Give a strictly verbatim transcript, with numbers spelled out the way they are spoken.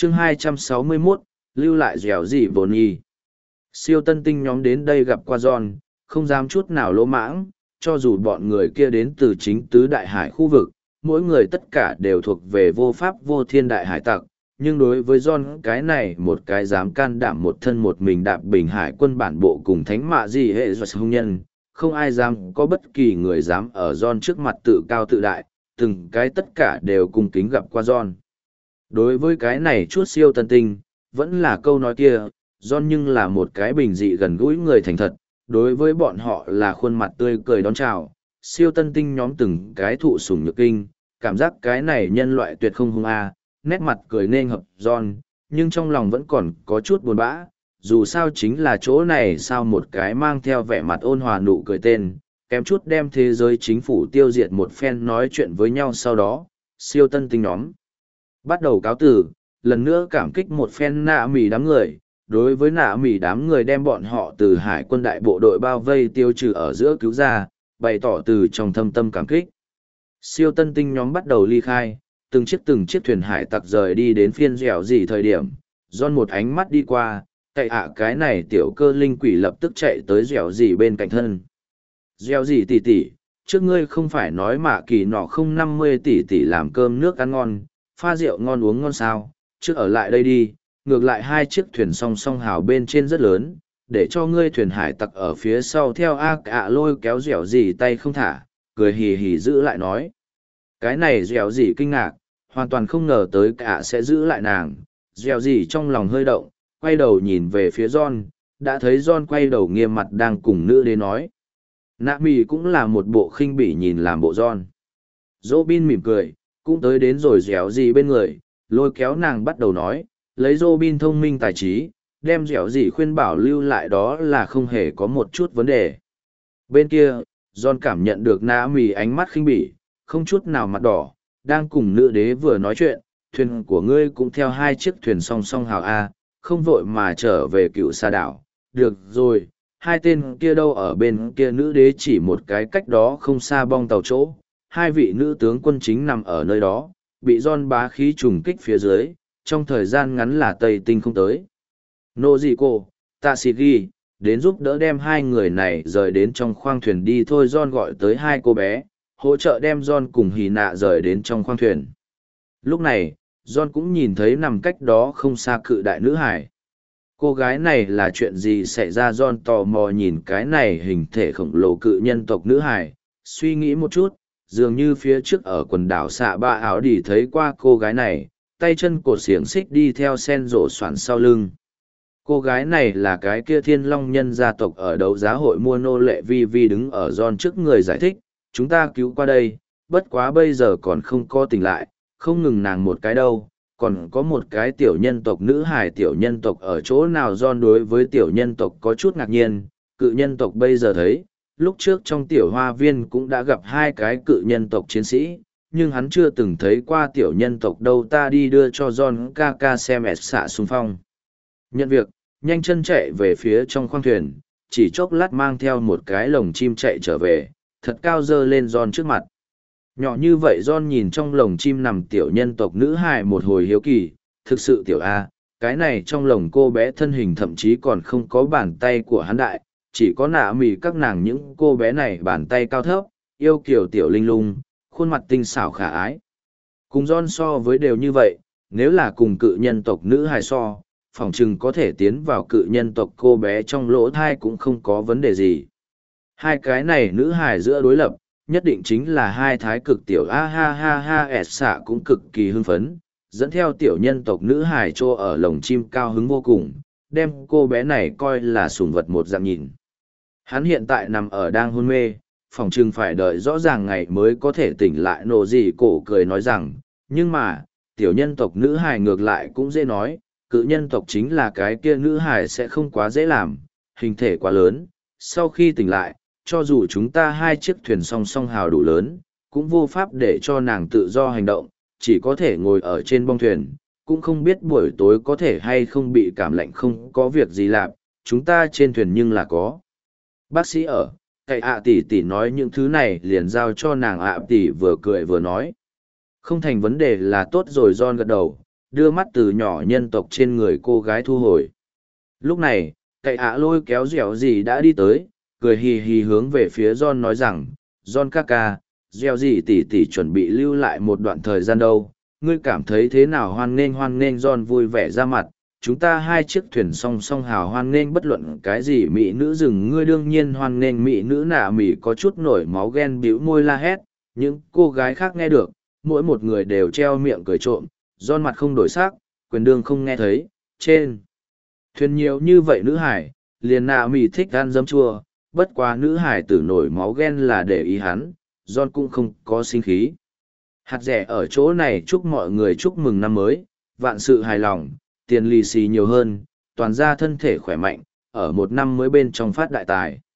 chương hai trăm sáu mươi mốt, lưu lại dẻo gì vồn nhi. Siêu tân tinh nhóm đến đây gặp qua John, không dám chút nào lỗ mãng, cho dù bọn người kia đến từ chính tứ đại hải khu vực, mỗi người tất cả đều thuộc về vô pháp vô thiên đại hải tặc, nhưng đối với John cái này một cái dám can đảm một thân một mình đạp bình hải quân bản bộ cùng thánh mạ gì hệ do hung nhân, không ai dám có bất kỳ người dám ở John trước mặt tự cao tự đại, từng cái tất cả đều cung kính gặp qua John. Đối với cái này chút siêu tân tinh, vẫn là câu nói kia, John nhưng là một cái bình dị gần gũi người thành thật, đối với bọn họ là khuôn mặt tươi cười đón chào, siêu tân tinh nhóm từng cái thụ sủng nhược kinh, cảm giác cái này nhân loại tuyệt không hung a, nét mặt cười nên hợp John, nhưng trong lòng vẫn còn có chút buồn bã, dù sao chính là chỗ này sao một cái mang theo vẻ mặt ôn hòa nụ cười tên, kém chút đem thế giới chính phủ tiêu diệt một phen nói chuyện với nhau sau đó, siêu tân tinh nhóm. Bắt đầu cáo từ, lần nữa cảm kích một phen nạ mỉ đám người, đối với nạ mỉ đám người đem bọn họ từ hải quân đại bộ đội bao vây tiêu trừ ở giữa cứu ra, bày tỏ từ trong thâm tâm cảm kích. Siêu tân tinh nhóm bắt đầu ly khai, từng chiếc từng chiếc thuyền hải tặc rời đi đến phiên dẻo gì thời điểm, John một ánh mắt đi qua, cậy ạ cái này tiểu cơ linh quỷ lập tức chạy tới dẻo gì bên cạnh thân. Dẻo gì tỉ tỉ, trước ngươi không phải nói mạ kỳ nọ không năm mươi tỷ tỷ làm cơm nước ăn ngon, pha rượu ngon uống ngon sao, trước ở lại đây đi, ngược lại hai chiếc thuyền song song hào bên trên rất lớn, để cho ngươi thuyền hải tặc ở phía sau theo a ạ lôi kéo dẻo gì tay không thả, cười hì hì giữ lại nói. Cái này dẻo gì kinh ngạc, hoàn toàn không ngờ tới cả sẽ giữ lại nàng, dẻo gì trong lòng hơi động, quay đầu nhìn về phía John, đã thấy John quay đầu nghiêm mặt đang cùng nữ đế nói. Nạ mì cũng là một bộ khinh bỉ nhìn làm bộ John. Robin mỉm cười, cũng tới đến rồi dẻo gì bên người, lôi kéo nàng bắt đầu nói, lấy Robin thông minh tài trí, đem dẻo gì khuyên bảo lưu lại đó là không hề có một chút vấn đề. Bên kia, John cảm nhận được nạ mì ánh mắt khinh bỉ, không chút nào mặt đỏ, đang cùng nữ đế vừa nói chuyện, thuyền của ngươi cũng theo hai chiếc thuyền song song hào A, không vội mà trở về cựu xa đảo. Được rồi, hai tên kia đâu ở bên kia nữ đế chỉ một cái cách đó không xa bong tàu chỗ, hai vị nữ tướng quân chính nằm ở nơi đó, bị John bá khí trùng kích phía dưới, trong thời gian ngắn là Tây Tinh không tới. Nô gì cô, tạ xịt ghi, đến giúp đỡ đem hai người này rời đến trong khoang thuyền đi thôi. John gọi tới hai cô bé, hỗ trợ đem John cùng hì nạ rời đến trong khoang thuyền. Lúc này, John cũng nhìn thấy nằm cách đó không xa cự đại nữ hải. Cô gái này là chuyện gì xảy ra? John tò mò nhìn cái này hình thể khổng lồ cự nhân tộc nữ hải, suy nghĩ một chút, dường như phía trước ở quần đảo xạ ba áo đi thấy qua cô gái này, tay chân cột xiềng xích đi theo sen rổ xoắn sau lưng. Cô gái này là cái kia thiên long nhân gia tộc ở đấu giá hội mua nô lệ. Vi Vi đứng ở John trước người giải thích, chúng ta cứu qua đây, bất quá bây giờ còn không có tỉnh lại, không ngừng nàng một cái đâu, còn có một cái tiểu nhân tộc nữ hài. Tiểu nhân tộc ở chỗ nào? John đối với tiểu nhân tộc có chút ngạc nhiên, cự nhân tộc bây giờ thấy, lúc trước trong tiểu hoa viên cũng đã gặp hai cái cự nhân tộc chiến sĩ, nhưng hắn chưa từng thấy qua tiểu nhân tộc đâu. Ta đi đưa cho John ca ca xem ẹt xạ xung phong. Nhận việc, nhanh chân chạy về phía trong khoang thuyền, chỉ chốc lát mang theo một cái lồng chim chạy trở về, thật cao dơ lên John trước mặt. Nhỏ như vậy John nhìn trong lồng chim nằm tiểu nhân tộc nữ hài một hồi hiếu kỳ, thực sự tiểu A, cái này trong lồng cô bé thân hình thậm chí còn không có bàn tay của hắn đại, chỉ có nạ mì các nàng những cô bé này bàn tay cao thấp, yêu kiều tiểu linh lung, khuôn mặt tinh xảo khả ái. Cùng John so với đều như vậy, nếu là cùng cự nhân tộc nữ hài so, phỏng chừng có thể tiến vào cự nhân tộc cô bé trong lỗ thai cũng không có vấn đề gì. Hai cái này nữ hài giữa đối lập, nhất định chính là hai thái cực tiểu a ha ha ha ẹt xạ cũng cực kỳ hưng phấn, dẫn theo tiểu nhân tộc nữ hài trô ở lồng chim cao hứng vô cùng, đem cô bé này coi là sủng vật một dạng nhìn. Hắn hiện tại nằm ở đang hôn mê, phỏng chừng phải đợi rõ ràng ngày mới có thể tỉnh lại. Nổ gì cổ cười nói rằng, nhưng mà, tiểu nhân tộc nữ hài ngược lại cũng dễ nói, cự nhân tộc chính là cái kia nữ hài sẽ không quá dễ làm, hình thể quá lớn, sau khi tỉnh lại, cho dù chúng ta hai chiếc thuyền song song hào đủ lớn, cũng vô pháp để cho nàng tự do hành động, chỉ có thể ngồi ở trên bong thuyền, cũng không biết buổi tối có thể hay không bị cảm lạnh. Không có việc gì làm, chúng ta trên thuyền nhưng là có bác sĩ ở. Cậy ạ tỷ tỷ nói những thứ này liền giao cho nàng. ạ tỷ vừa cười vừa nói, không thành vấn đề là tốt rồi. John gật đầu, đưa mắt từ nhỏ nhân tộc trên người cô gái thu hồi. Lúc này, cậy ạ lôi kéo dẻo gì đã đi tới, cười hì hì hướng về phía John nói rằng, John ca ca, dẻo gì tỉ tỉ chuẩn bị lưu lại một đoạn thời gian đâu, ngươi cảm thấy thế nào? Hoan nghênh hoan nghênh. John vui vẻ ra mặt, chúng ta hai chiếc thuyền song song hào hoan nghênh bất luận cái gì mỹ nữ rừng. Ngươi đương nhiên hoan nghênh mỹ nữ. Nạ mỉ có chút nổi máu ghen bĩu môi la hét, những cô gái khác nghe được, mỗi một người đều treo miệng cười trộm. John mặt không đổi sắc, quyền đương không nghe thấy. Trên thuyền nhiều như vậy nữ hải, liền nạ mỉ thích ăn dấm chua, bất quá nữ hải tử nổi máu ghen là để ý hắn, John cũng không có sinh khí. Hạt rẻ ở chỗ này chúc mọi người chúc mừng năm mới, vạn sự hài lòng, tiền lì xì nhiều hơn, toàn ra thân thể khỏe mạnh, ở một năm mới bên trong phát đại tài.